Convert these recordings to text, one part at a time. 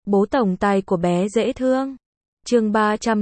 Bố tổng tài của bé dễ thương. Chương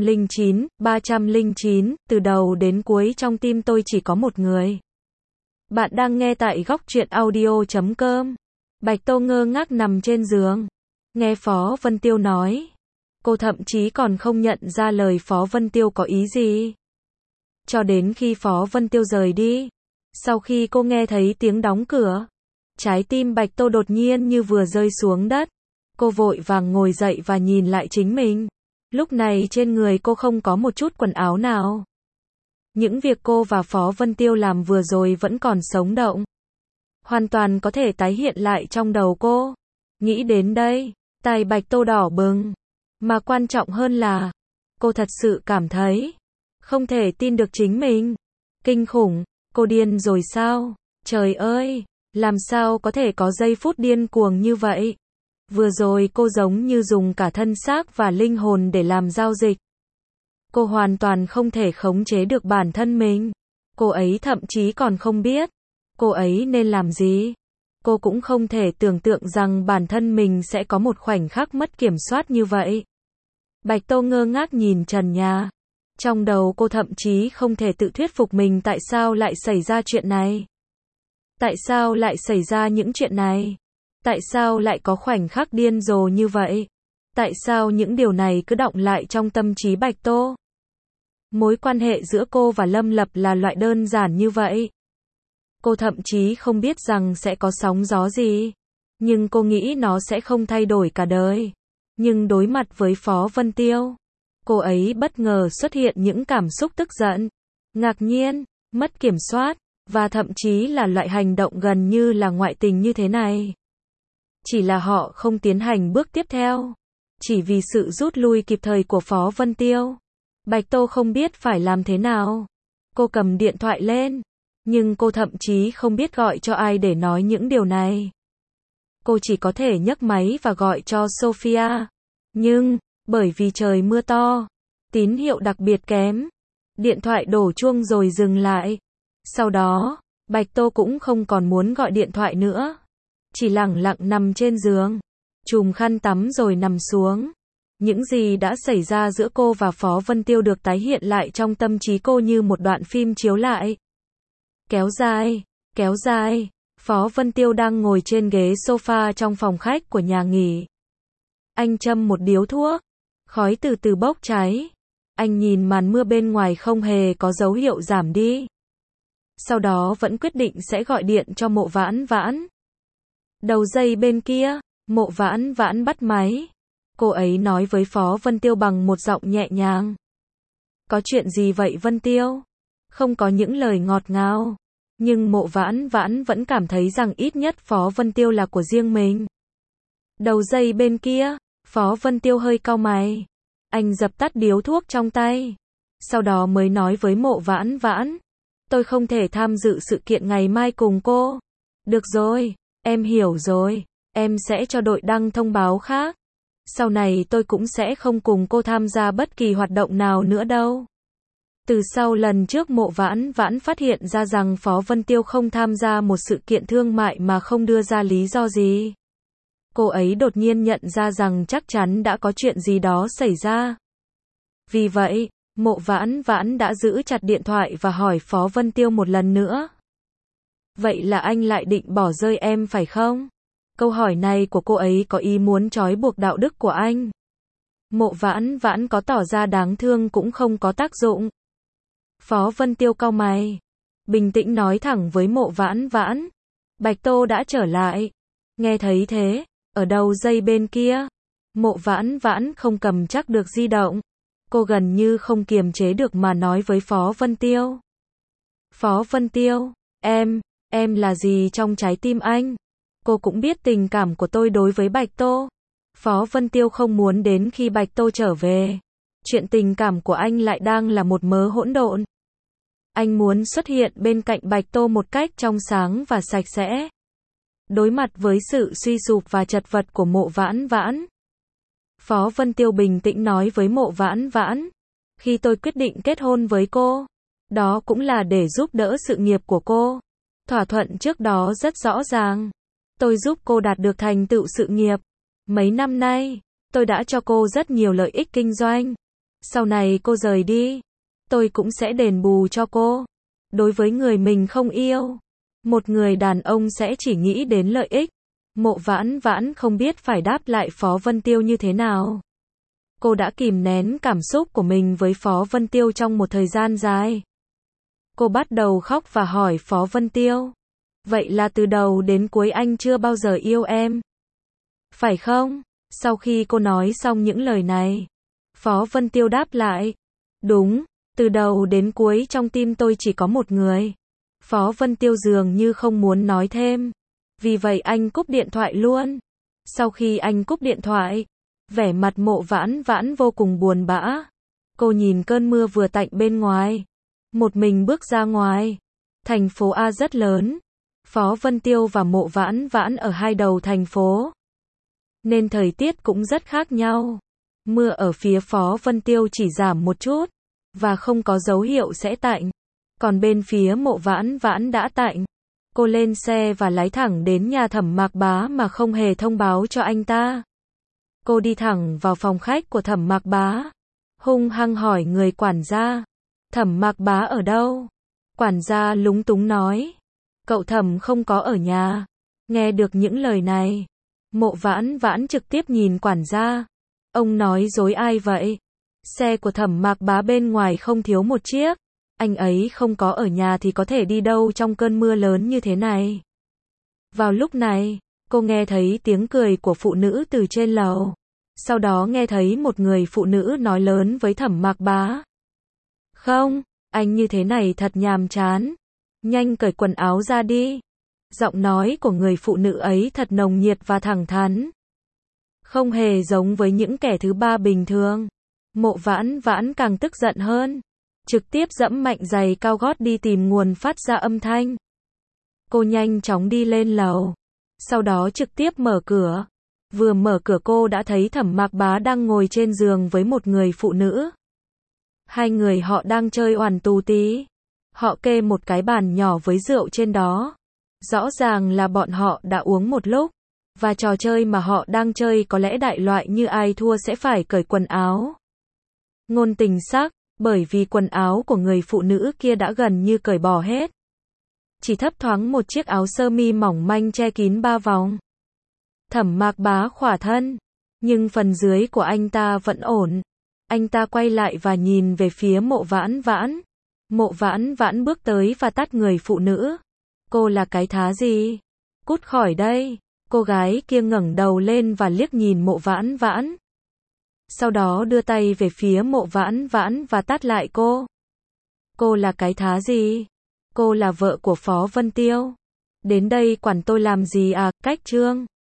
309, từ đầu đến cuối trong tim tôi chỉ có một người. Bạn đang nghe tại góc truyện audio.com. Bạch Tô ngơ ngác nằm trên giường. Nghe Phó Vân Tiêu nói. Cô thậm chí còn không nhận ra lời Phó Vân Tiêu có ý gì. Cho đến khi Phó Vân Tiêu rời đi. Sau khi cô nghe thấy tiếng đóng cửa. Trái tim Bạch Tô đột nhiên như vừa rơi xuống đất. Cô vội vàng ngồi dậy và nhìn lại chính mình. Lúc này trên người cô không có một chút quần áo nào. Những việc cô và Phó Vân Tiêu làm vừa rồi vẫn còn sống động. Hoàn toàn có thể tái hiện lại trong đầu cô. Nghĩ đến đây, tai Bạch Tô đỏ bừng. Mà quan trọng hơn là, cô thật sự cảm thấy không thể tin được chính mình. Kinh khủng, cô điên rồi sao? Trời ơi, làm sao có thể có giây phút điên cuồng như vậy? Vừa rồi cô giống như dùng cả thân xác và linh hồn để làm giao dịch. Cô hoàn toàn không thể khống chế được bản thân mình. Cô ấy thậm chí còn không biết cô ấy nên làm gì. Cô cũng không thể tưởng tượng rằng bản thân mình sẽ có một khoảnh khắc mất kiểm soát như vậy. Bạch Tô ngơ ngác nhìn trần nhà. Trong đầu cô thậm chí không thể tự thuyết phục mình tại sao lại xảy ra chuyện này. Tại sao lại xảy ra những chuyện này? Tại sao lại có khoảnh khắc điên rồ như vậy? Tại sao những điều này cứ đọng lại trong tâm trí Bạch Tô? Mối quan hệ giữa cô và Lâm Lập là loại đơn giản như vậy. Cô thậm chí không biết rằng sẽ có sóng gió gì. Nhưng cô nghĩ nó sẽ không thay đổi cả đời. Nhưng đối mặt với Phó Vân Tiêu, cô ấy bất ngờ xuất hiện những cảm xúc tức giận, ngạc nhiên, mất kiểm soát, và thậm chí là loại hành động gần như là ngoại tình như thế này. Chỉ là họ không tiến hành bước tiếp theo. Chỉ vì sự rút lui kịp thời của Phó Vân Tiêu. Bạch Tô không biết phải làm thế nào. Cô cầm điện thoại lên. Nhưng cô thậm chí không biết gọi cho ai để nói những điều này. Cô chỉ có thể nhấc máy và gọi cho Sophia. Nhưng, bởi vì trời mưa to, tín hiệu đặc biệt kém. Điện thoại đổ chuông rồi dừng lại. Sau đó, Bạch Tô cũng không còn muốn gọi điện thoại nữa. Chỉ lẳng lặng nằm trên giường, chùm khăn tắm rồi nằm xuống. Những gì đã xảy ra giữa cô và Phó Vân Tiêu được tái hiện lại trong tâm trí cô như một đoạn phim chiếu lại. Kéo dài, Phó Vân Tiêu đang ngồi trên ghế sofa trong phòng khách của nhà nghỉ. Anh châm một điếu thuốc, khói từ từ bốc cháy. Anh nhìn màn mưa bên ngoài không hề có dấu hiệu giảm đi. Sau đó vẫn quyết định sẽ gọi điện cho Mộ Vãn Vãn. Đầu dây bên kia, Mộ Vãn Vãn bắt máy. Cô ấy nói với Phó Vân Tiêu bằng một giọng nhẹ nhàng. Có chuyện gì vậy Vân Tiêu? Không có những lời ngọt ngào. Nhưng Mộ Vãn Vãn vẫn cảm thấy rằng ít nhất Phó Vân Tiêu là của riêng mình. Đầu dây bên kia, Phó Vân Tiêu hơi cau mày. Anh dập tắt điếu thuốc trong tay. Sau đó mới nói với Mộ Vãn Vãn. Tôi không thể tham dự sự kiện ngày mai cùng cô. Được rồi, em hiểu rồi. Em sẽ cho đội đăng thông báo khác. Sau này tôi cũng sẽ không cùng cô tham gia bất kỳ hoạt động nào nữa đâu. Từ sau lần trước Mộ Vãn Vãn phát hiện ra rằng Phó Vân Tiêu không tham gia một sự kiện thương mại mà không đưa ra lý do gì. Cô ấy đột nhiên nhận ra rằng chắc chắn đã có chuyện gì đó xảy ra. Vì vậy, Mộ Vãn Vãn đã giữ chặt điện thoại và hỏi Phó Vân Tiêu một lần nữa. Vậy là anh lại định bỏ rơi em phải không? Câu hỏi này của cô ấy có ý muốn trói buộc đạo đức của anh. Mộ Vãn Vãn có tỏ ra đáng thương cũng không có tác dụng. Phó Vân Tiêu cau mày, bình tĩnh nói thẳng với Mộ Vãn Vãn. Bạch Tô đã trở lại. Nghe thấy thế, ở đầu dây bên kia, Mộ Vãn Vãn không cầm chắc được di động. Cô gần như không kiềm chế được mà nói với Phó Vân Tiêu. Phó Vân Tiêu, em là gì trong trái tim anh? Cô cũng biết tình cảm của tôi đối với Bạch Tô. Phó Vân Tiêu không muốn đến khi Bạch Tô trở về. Chuyện tình cảm của anh lại đang là một mớ hỗn độn. Anh muốn xuất hiện bên cạnh Bạch Tô một cách trong sáng và sạch sẽ. Đối mặt với sự suy sụp và chật vật của Mộ Vãn Vãn. Phó Vân Tiêu bình tĩnh nói với Mộ Vãn Vãn. Khi tôi quyết định kết hôn với cô, đó cũng là để giúp đỡ sự nghiệp của cô. Thỏa thuận trước đó rất rõ ràng. Tôi giúp cô đạt được thành tựu sự nghiệp. Mấy năm nay, Tôi đã cho cô rất nhiều lợi ích kinh doanh. Sau này cô rời đi, tôi cũng sẽ đền bù cho cô. Đối với người mình không yêu, một người đàn ông sẽ chỉ nghĩ đến lợi ích. Mộ Vãn Vãn không biết phải đáp lại Phó Vân Tiêu như thế nào. Cô đã kìm nén cảm xúc của mình với Phó Vân Tiêu trong một thời gian dài. Cô bắt đầu khóc và hỏi Phó Vân Tiêu, vậy là từ đầu đến cuối anh chưa bao giờ yêu em, phải không? Sau khi cô nói xong những lời này, Phó Vân Tiêu đáp lại, đúng, từ đầu đến cuối trong tim tôi chỉ có một người. Phó Vân Tiêu dường như không muốn nói thêm, vì vậy anh cúp điện thoại luôn. Sau khi anh cúp điện thoại, vẻ mặt Mộ Vãn Vãn vô cùng buồn bã. Cô nhìn cơn mưa vừa tạnh bên ngoài, một mình bước ra ngoài. Thành phố A rất lớn, Phó Vân Tiêu và Mộ Vãn Vãn ở hai đầu thành phố, nên thời tiết cũng rất khác nhau. Mưa ở phía Phó Vân Tiêu chỉ giảm một chút, và không có dấu hiệu sẽ tạnh. Còn bên phía Mộ Vãn Vãn đã tạnh. Cô lên xe và lái thẳng đến nhà Thẩm Mạc Bá mà không hề thông báo cho anh ta. Cô đi thẳng vào phòng khách của Thẩm Mạc Bá, hung hăng hỏi người quản gia, Thẩm Mạc Bá ở đâu? Quản gia lúng túng nói, cậu Thẩm không có ở nhà. Nghe được những lời này, Mộ Vãn Vãn trực tiếp nhìn quản gia. Ông nói dối ai vậy? Xe của Thẩm Mạc Bá bên ngoài không thiếu một chiếc. Anh ấy không có ở nhà thì có thể đi đâu trong cơn mưa lớn như thế này? Vào lúc này, cô nghe thấy tiếng cười của phụ nữ từ trên lầu. Sau đó nghe thấy một người phụ nữ nói lớn với Thẩm Mạc Bá. Không, anh như thế này thật nhàm chán. Nhanh cởi quần áo ra đi. Giọng nói của người phụ nữ ấy thật nồng nhiệt và thẳng thắn. Không hề giống với những kẻ thứ ba bình thường. Mộ Vãn Vãn càng tức giận hơn. Trực tiếp giẫm mạnh giày cao gót đi tìm nguồn phát ra âm thanh. Cô nhanh chóng đi lên lầu. Sau đó trực tiếp mở cửa. Vừa mở cửa cô đã thấy Thẩm Mạc Bá đang ngồi trên giường với một người phụ nữ. Hai người họ đang chơi oằn tù tí. Họ kê một cái bàn nhỏ với rượu trên đó. Rõ ràng là bọn họ đã uống một lúc. Và trò chơi mà họ đang chơi có lẽ đại loại như ai thua sẽ phải cởi quần áo. Ngôn tình sắc, bởi vì quần áo của người phụ nữ kia đã gần như cởi bỏ hết. Chỉ thấp thoáng một chiếc áo sơ mi mỏng manh che kín ba vòng. Thẩm Mạc Bá khỏa thân, nhưng phần dưới của anh ta vẫn ổn. Anh ta quay lại và nhìn về phía Mộ Vãn Vãn. Mộ Vãn Vãn bước tới và tát người phụ nữ. Cô là cái thá gì? Cút khỏi đây. Cô gái kia ngẩng đầu lên và liếc nhìn Mộ Vãn Vãn. Sau đó đưa tay về phía Mộ Vãn Vãn và tát lại cô. Cô là cái thá gì? Cô là vợ của Phó Vân Tiêu. Đến đây quản tôi làm gì à? Cách chương